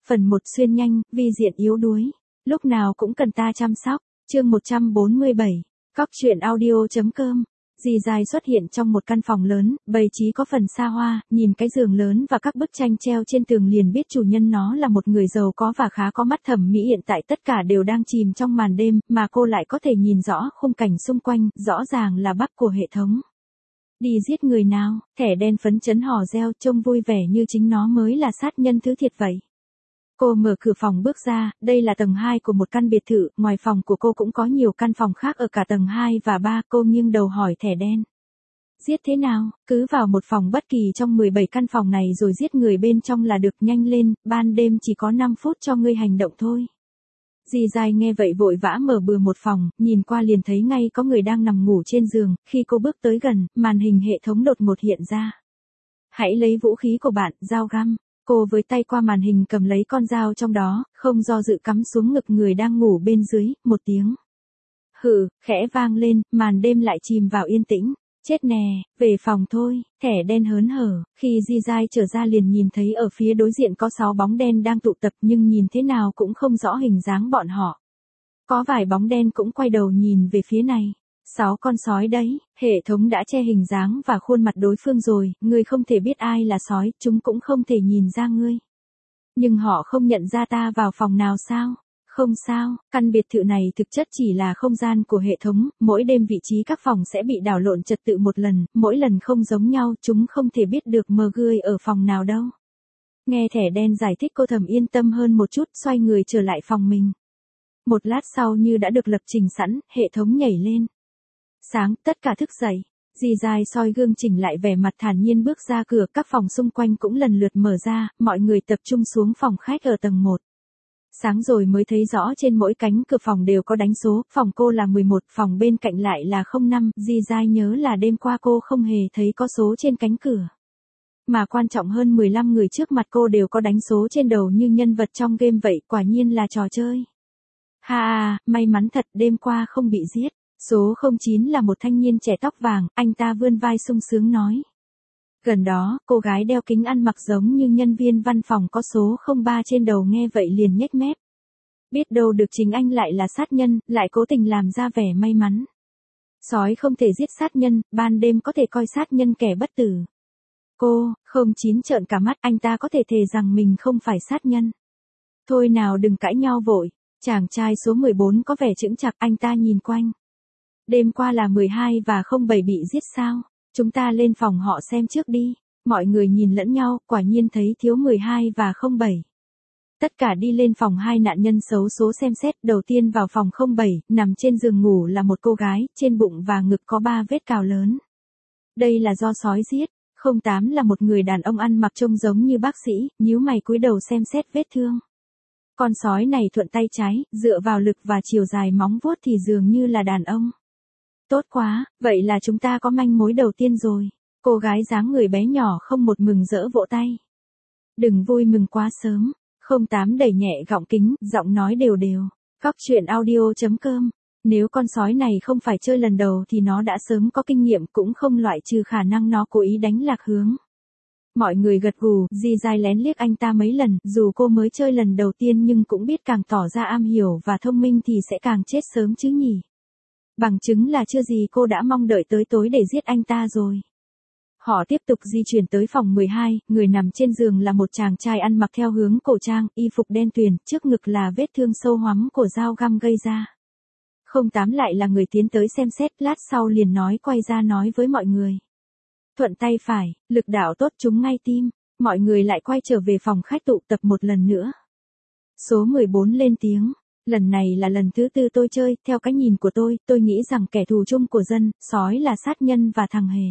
Phần 1 xuyên nhanh, vi diện yếu đuối. Lúc nào cũng cần ta chăm sóc. Chương 147. Cóc truyện audio.com. Dì dài xuất hiện trong một căn phòng lớn, bày trí có phần xa hoa, nhìn cái giường lớn và các bức tranh treo trên tường liền biết chủ nhân nó là một người giàu có và khá có mắt thẩm mỹ. Hiện tại tất cả đều đang chìm trong màn đêm, mà cô lại có thể nhìn rõ khung cảnh xung quanh, rõ ràng là bug của hệ thống. Đi giết người nào, thẻ đen phấn chấn hò reo, trông vui vẻ như chính nó mới là sát nhân thứ thiệt vậy. Cô mở cửa phòng bước ra, đây là tầng 2 của một căn biệt thự, ngoài phòng của cô cũng có nhiều căn phòng khác ở cả tầng 2 và 3, cô nghiêng đầu hỏi thẻ đen. Giết thế nào, cứ vào một phòng bất kỳ trong 17 căn phòng này rồi giết người bên trong là được, nhanh lên, ban đêm chỉ có 5 phút cho ngươi hành động thôi. Dì dài nghe vậy vội vã mở bừa một phòng, nhìn qua liền thấy ngay có người đang nằm ngủ trên giường, khi cô bước tới gần, màn hình hệ thống đột ngột hiện ra. Hãy lấy vũ khí của bạn, dao găm. Cô với tay qua màn hình cầm lấy con dao trong đó, không do dự cắm xuống ngực người đang ngủ bên dưới, một tiếng. Hừ, khẽ vang lên, màn đêm lại chìm vào yên tĩnh. Chết nè, về phòng thôi, thẻ đen hớn hở, khi Di Giai trở ra liền nhìn thấy ở phía đối diện có 6 bóng đen đang tụ tập nhưng nhìn thế nào cũng không rõ hình dáng bọn họ. Có vài bóng đen cũng quay đầu nhìn về phía này. 6 con sói đấy, hệ thống đã che hình dáng và khuôn mặt đối phương rồi, ngươi không thể biết ai là sói, chúng cũng không thể nhìn ra ngươi. Nhưng họ không nhận ra ta vào phòng nào sao? Không sao, căn biệt thự này thực chất chỉ là không gian của hệ thống, mỗi đêm vị trí các phòng sẽ bị đảo lộn trật tự một lần, mỗi lần không giống nhau, chúng không thể biết được ngươi ở phòng nào đâu. Nghe thẻ đen giải thích cô thầm yên tâm hơn một chút, xoay người trở lại phòng mình. Một lát sau như đã được lập trình sẵn, hệ thống nhảy lên. Sáng, tất cả thức dậy. Dì dài soi gương chỉnh lại vẻ mặt thản nhiên bước ra cửa, các phòng xung quanh cũng lần lượt mở ra, mọi người tập trung xuống phòng khách ở tầng 1. Sáng rồi mới thấy rõ trên mỗi cánh cửa phòng đều có đánh số, phòng cô là 11, phòng bên cạnh lại là 05, dì dài nhớ là đêm qua cô không hề thấy có số trên cánh cửa. Mà quan trọng hơn 15 người trước mặt cô đều có đánh số trên đầu như nhân vật trong game vậy, quả nhiên là trò chơi. Ha, may mắn thật, đêm qua không bị giết. Số 09 là một thanh niên trẻ tóc vàng, anh ta vươn vai sung sướng nói. Gần đó, cô gái đeo kính ăn mặc giống như nhân viên văn phòng có số 03 trên đầu nghe vậy liền nhếch mép. Biết đâu được chính anh lại là sát nhân, lại cố tình làm ra vẻ may mắn. Sói không thể giết sát nhân, ban đêm có thể coi sát nhân kẻ bất tử. Cô, 09 trợn cả mắt, anh ta có thể thề rằng mình không phải sát nhân. Thôi nào đừng cãi nhau vội, chàng trai số 14 có vẻ chững chạc, anh ta nhìn quanh. Đêm qua là 12 và 07 bị giết sao? Chúng ta lên phòng họ xem trước đi. Mọi người nhìn lẫn nhau, quả nhiên thấy thiếu 12 và 07. Tất cả đi lên phòng hai nạn nhân xấu số xem xét. Đầu tiên vào phòng 07, nằm trên giường ngủ là một cô gái, trên bụng và ngực có 3 vết cào lớn. Đây là do sói giết. 08 là một người đàn ông ăn mặc trông giống như bác sĩ, nhíu mày cúi đầu xem xét vết thương. Con sói này thuận tay trái, dựa vào lực và chiều dài móng vuốt thì dường như là đàn ông. Tốt quá, vậy là chúng ta có manh mối đầu tiên rồi. Cô gái dáng người bé nhỏ không một mừng rỡ vỗ tay. Đừng vui mừng quá sớm. 08 đẩy nhẹ gọng kính, giọng nói đều đều. Cóc truyện audio.com. Nếu con sói này không phải chơi lần đầu thì nó đã sớm có kinh nghiệm, cũng không loại trừ khả năng nó cố ý đánh lạc hướng. Mọi người gật gù, Di Giai lén liếc anh ta mấy lần, dù cô mới chơi lần đầu tiên nhưng cũng biết càng tỏ ra am hiểu và thông minh thì sẽ càng chết sớm chứ nhỉ. Bằng chứng là chưa gì cô đã mong đợi tới tối để giết anh ta rồi. Họ tiếp tục di chuyển tới phòng 12, người nằm trên giường là một chàng trai ăn mặc theo hướng cổ trang, y phục đen tuyền, trước ngực là vết thương sâu hoắm của dao găm gây ra. 08 lại là người tiến tới xem xét, lát sau liền quay ra nói với mọi người. Thuận tay phải, lực đạo tốt trúng ngay tim, mọi người lại quay trở về phòng khách tụ tập một lần nữa. Số 14 lên tiếng. Lần này là lần thứ 4 tôi chơi, theo cái nhìn của tôi nghĩ rằng kẻ thù chung của dân, sói là sát nhân và thằng hề.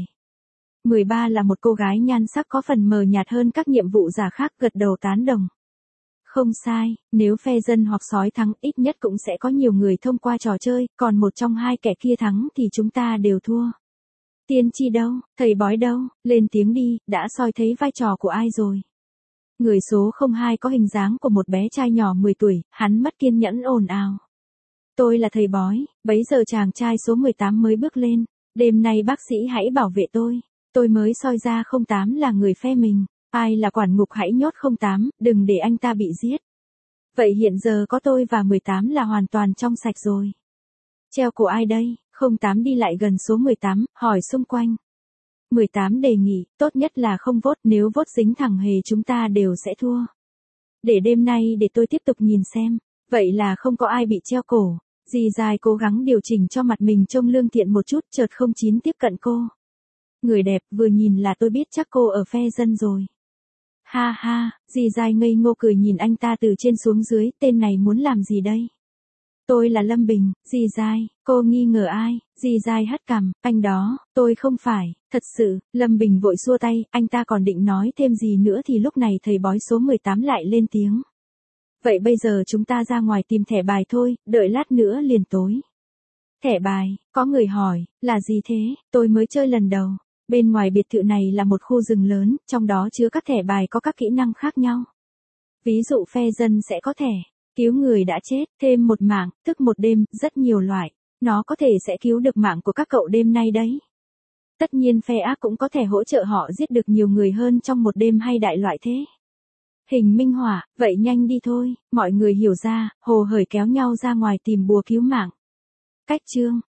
13 là một cô gái nhan sắc có phần mờ nhạt hơn các nhiệm vụ giả khác, gật đầu tán đồng. Không sai, nếu phe dân hoặc sói thắng ít nhất cũng sẽ có nhiều người thông qua trò chơi, còn một trong hai kẻ kia thắng thì chúng ta đều thua. Tiên tri đâu, thầy bói đâu, lên tiếng đi, đã soi thấy vai trò của ai rồi. Người số 02 có hình dáng của một bé trai nhỏ 10 tuổi, hắn mất kiên nhẫn ồn ào. Tôi là thầy bói, bấy giờ chàng trai số 18 mới bước lên. Đêm nay bác sĩ hãy bảo vệ tôi mới soi ra 08 là người phe mình. Ai là quản ngục hãy nhốt 08, đừng để anh ta bị giết. Vậy hiện giờ có tôi và 18 là hoàn toàn trong sạch rồi. Treo cổ ai đây? 08 đi lại gần số 18, hỏi xung quanh. 18 đề nghị, tốt nhất là không vote, nếu vote dính thằng Hề chúng ta đều sẽ thua. Để đêm nay để tôi tiếp tục nhìn xem. Vậy là không có ai bị treo cổ. Dì dài cố gắng điều chỉnh cho mặt mình trông lương thiện một chút, chợt 09 tiếp cận cô. Người đẹp, vừa nhìn là tôi biết chắc cô ở phe dân rồi. Ha ha, dì dài ngây ngô cười nhìn anh ta từ trên xuống dưới, tên này muốn làm gì đây? Tôi là Lâm Bình, dì dài, cô nghi ngờ ai? Dì dài hất cằm, anh đó, tôi không phải, thật sự, Lâm Bình vội xua tay, anh ta còn định nói thêm gì nữa thì lúc này thầy bói số 18 lại lên tiếng. Vậy bây giờ chúng ta ra ngoài tìm thẻ bài thôi, đợi lát nữa liền tối. Thẻ bài, có người hỏi, là gì thế, tôi mới chơi lần đầu. Bên ngoài biệt thự này là một khu rừng lớn, trong đó chứa các thẻ bài có các kỹ năng khác nhau. Ví dụ phe dân sẽ có thẻ cứu người đã chết, thêm một mạng, tức một đêm, rất nhiều loại. Nó có thể sẽ cứu được mạng của các cậu đêm nay đấy. Tất nhiên phe ác cũng có thể hỗ trợ họ giết được nhiều người hơn trong một đêm hay đại loại thế. Hình minh họa, vậy nhanh đi thôi, mọi người hiểu ra, hồ hởi kéo nhau ra ngoài tìm bùa cứu mạng. Cách chương